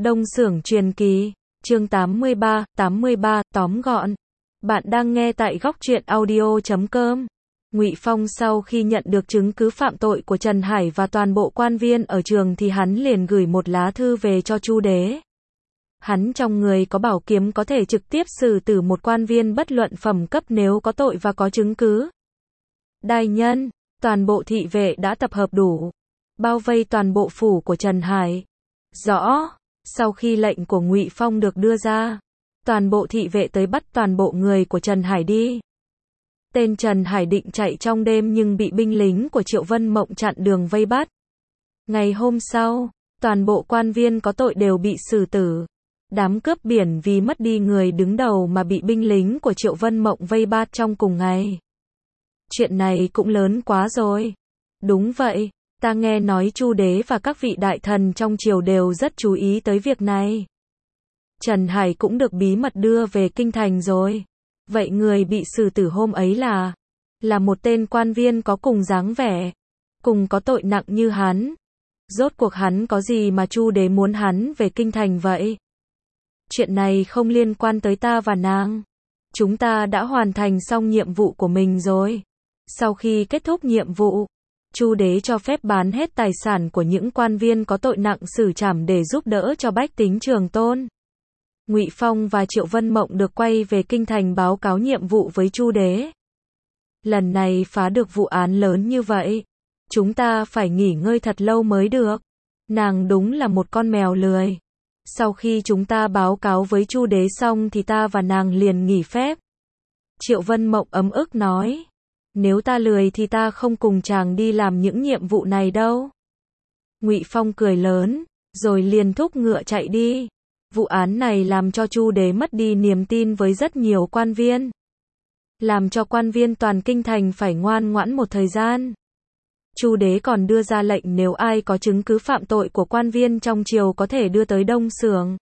Đông Xưởng Truyền Kỳ, chương 83, tóm gọn. Bạn đang nghe tại góc truyện audio.com. Ngụy Phong sau khi nhận được chứng cứ phạm tội của Trần Hải và toàn bộ quan viên ở trường thì hắn liền gửi một lá thư về cho Chu Đế. Hắn trong người có bảo kiếm có thể trực tiếp xử tử một quan viên bất luận phẩm cấp nếu có tội và có chứng cứ. Đại nhân, toàn bộ thị vệ đã tập hợp đủ, bao vây toàn bộ phủ của Trần Hải. Rõ. Sau khi lệnh của Ngụy Phong được đưa ra, toàn bộ thị vệ tới bắt toàn bộ người của Trần Hải đi. Tên Trần Hải định chạy trong đêm nhưng bị binh lính của Triệu Vân Mộng chặn đường vây bắt. Ngày hôm sau, toàn bộ quan viên có tội đều bị xử tử. Đám cướp biển vì mất đi người đứng đầu mà bị binh lính của Triệu Vân Mộng vây bắt trong cùng ngày. Chuyện này cũng lớn quá rồi. Đúng vậy. Ta nghe nói Chu Đế và các vị đại thần trong triều đều rất chú ý tới việc này. Trần Hải cũng được bí mật đưa về kinh thành rồi. Vậy người bị xử tử hôm ấy là một tên quan viên có cùng dáng vẻ, cùng có tội nặng như hắn. Rốt cuộc hắn có gì mà Chu Đế muốn hắn về kinh thành vậy? Chuyện này không liên quan tới ta và nàng. Chúng ta đã hoàn thành xong nhiệm vụ của mình rồi. Sau khi kết thúc nhiệm vụ, Chu Đế cho phép bán hết tài sản của những quan viên có tội nặng xử trảm để giúp đỡ cho bách tính Trường Tôn. Ngụy Phong và Triệu Vân Mộng được quay về kinh thành báo cáo nhiệm vụ với Chu Đế. Lần này phá được vụ án lớn như vậy, chúng ta phải nghỉ ngơi thật lâu mới được. Nàng đúng là một con mèo lười. Sau khi chúng ta báo cáo với Chu Đế xong thì ta và nàng liền nghỉ phép. Triệu Vân Mộng ấm ức nói. Nếu ta lười thì ta không cùng chàng đi làm những nhiệm vụ này đâu. Ngụy Phong cười lớn, rồi liền thúc ngựa chạy đi. Vụ án này làm cho Chu Đế mất đi niềm tin với rất nhiều quan viên. Làm cho quan viên toàn kinh thành phải ngoan ngoãn một thời gian. Chu Đế còn đưa ra lệnh nếu ai có chứng cứ phạm tội của quan viên trong triều có thể đưa tới Đông Xưởng.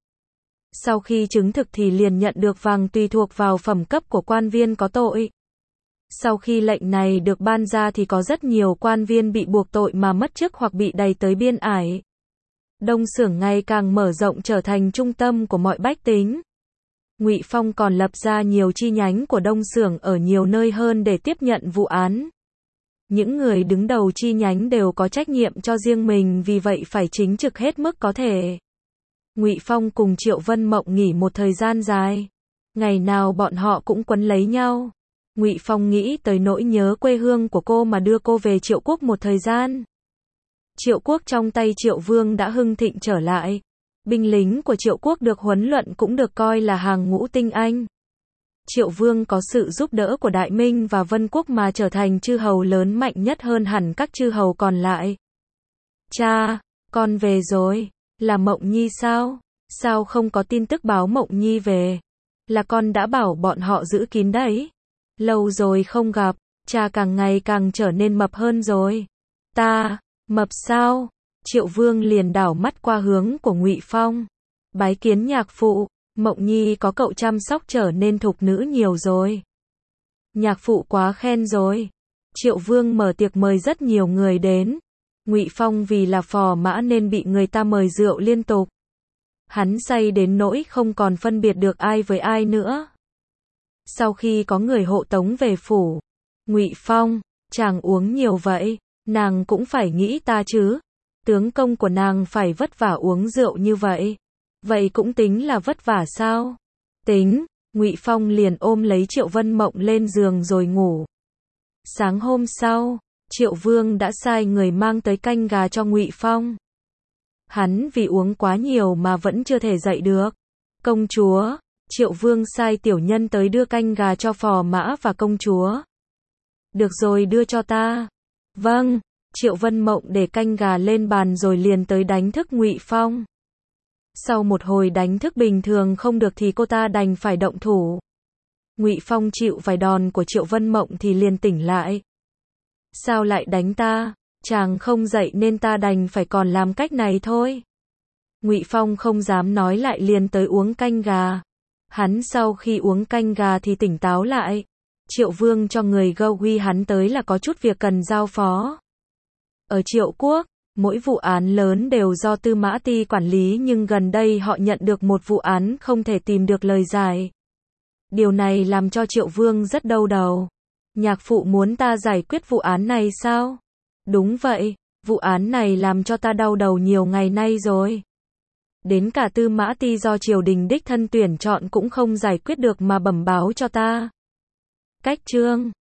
Sau khi chứng thực thì liền nhận được vàng tùy thuộc vào phẩm cấp của quan viên có tội. Sau khi lệnh này được ban ra thì có rất nhiều quan viên bị buộc tội mà mất chức hoặc bị đày tới biên ải. Đông Xưởng ngày càng mở rộng trở thành trung tâm của mọi bách tính. Ngụy Phong còn lập ra nhiều chi nhánh của Đông Xưởng ở nhiều nơi hơn để tiếp nhận vụ án. Những người đứng đầu chi nhánh đều có trách nhiệm cho riêng mình, vì vậy phải chính trực hết mức có thể. Ngụy Phong cùng Triệu Vân Mộng nghỉ một thời gian dài. Ngày nào bọn họ cũng quấn lấy nhau. Ngụy Phong nghĩ tới nỗi nhớ quê hương của cô mà đưa cô về Triệu Quốc một thời gian. Triệu Quốc trong tay Triệu Vương đã hưng thịnh trở lại. Binh lính của Triệu Quốc được huấn luyện cũng được coi là hàng ngũ tinh anh. Triệu Vương có sự giúp đỡ của Đại Minh và Vân Quốc mà trở thành chư hầu lớn mạnh nhất hơn hẳn các chư hầu còn lại. Cha, con về rồi. Là Mộng Nhi sao? Sao không có tin tức báo Mộng Nhi về? Là con đã bảo bọn họ giữ kín đấy. Lâu rồi không gặp, cha càng ngày càng trở nên mập hơn rồi. Ta, mập sao? Triệu Vương liền đảo mắt qua hướng của Ngụy Phong. Bái kiến nhạc phụ, Mộng Nhi có cậu chăm sóc trở nên thục nữ nhiều rồi. Nhạc phụ quá khen rồi. Triệu Vương mở tiệc mời rất nhiều người đến. Ngụy Phong vì là phò mã nên bị người ta mời rượu liên tục. Hắn say đến nỗi không còn phân biệt được ai với ai nữa. Sau khi có người hộ tống về phủ, Ngụy Phong, chàng uống nhiều vậy, nàng cũng phải nghĩ ta chứ. Tướng công của nàng phải vất vả uống rượu như vậy. Vậy cũng tính là vất vả sao? Tính, Ngụy Phong liền ôm lấy Triệu Vân Mộng lên giường rồi ngủ. Sáng hôm sau, Triệu Vương đã sai người mang tới canh gà cho Ngụy Phong. Hắn vì uống quá nhiều mà vẫn chưa thể dậy được. Công chúa, Triệu Vương sai tiểu nhân tới đưa canh gà cho phò mã và công chúa. Được rồi, đưa cho ta. Vâng. Triệu Vân Mộng để canh gà lên bàn rồi liền tới đánh thức Ngụy Phong. Sau một hồi đánh thức bình thường không được thì cô ta đành phải động thủ. Ngụy Phong chịu vài đòn của Triệu Vân Mộng thì liền tỉnh lại. Sao lại đánh ta? Chàng không dậy nên ta đành phải còn làm cách này thôi. Ngụy Phong không dám nói lại liền tới uống canh gà. Hắn sau khi uống canh gà thì tỉnh táo lại. Triệu Vương cho người gâu huy hắn tới là có chút việc cần giao phó. Ở Triệu Quốc, Mỗi vụ án lớn đều do Tư Mã Ti quản lý nhưng gần đây họ nhận được một vụ án không thể tìm được lời giải. Điều này làm cho Triệu Vương rất đau đầu. Nhạc phụ muốn ta giải quyết vụ án này sao? Đúng vậy, vụ án này làm cho ta đau đầu nhiều ngày nay rồi. Đến cả Tư Mã Ti do triều đình đích thân tuyển chọn cũng không giải quyết được mà bẩm báo cho ta. Cách chương